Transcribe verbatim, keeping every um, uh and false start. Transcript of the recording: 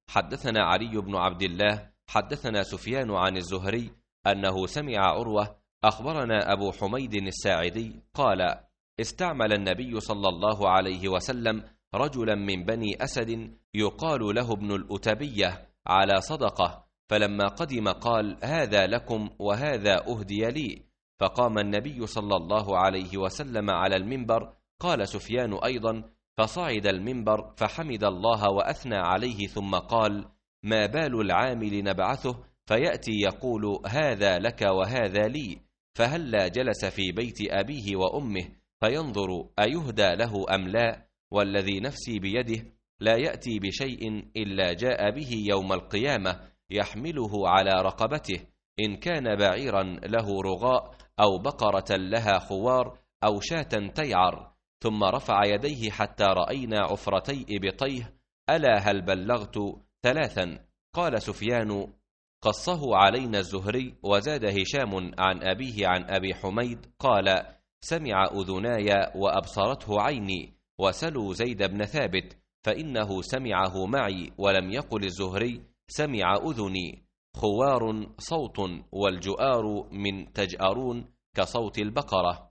حدثنا علي بن عبد الله حدثنا سفيان عن الزهري أنه سمع عروة أخبرنا أبو حميد الساعدي قال: استعمل النبي صلى الله عليه وسلم رجلا من بني أسد يقال له ابن الأتبية على صدقة، فلما قدم قال: هذا لكم وهذا أهدي لي. فقام النبي صلى الله عليه وسلم على المنبر. قال سفيان أيضا: فصعد المنبر فحمد الله وأثنى عليه ثم قال: ما بال العامل نبعثه فيأتي يقول هذا لك وهذا لي، فهلا جلس في بيت أبيه وأمه فينظر أيهدى له أم لا، والذي نفسي بيده لا يأتي بشيء إلا جاء به يوم القيامة يحمله على رقبته، إن كان بعيرا له رغاء أو بقرة لها خوار أو شاة تيعر. ثم رفع يديه حتى رأينا عفرتي إبطيه. ألا هل بلغت؟ ثلاثا. قال سفيان: قصه علينا الزهري. وزاد هشام عن أبيه عن أبي حميد قال: سمع أذناي وأبصرته عيني، وسلوا زيد بن ثابت فإنه سمعه معي، ولم يقل الزهري سمع أذني. خوار صوت، والجؤار من تجأرون كصوت البقرة.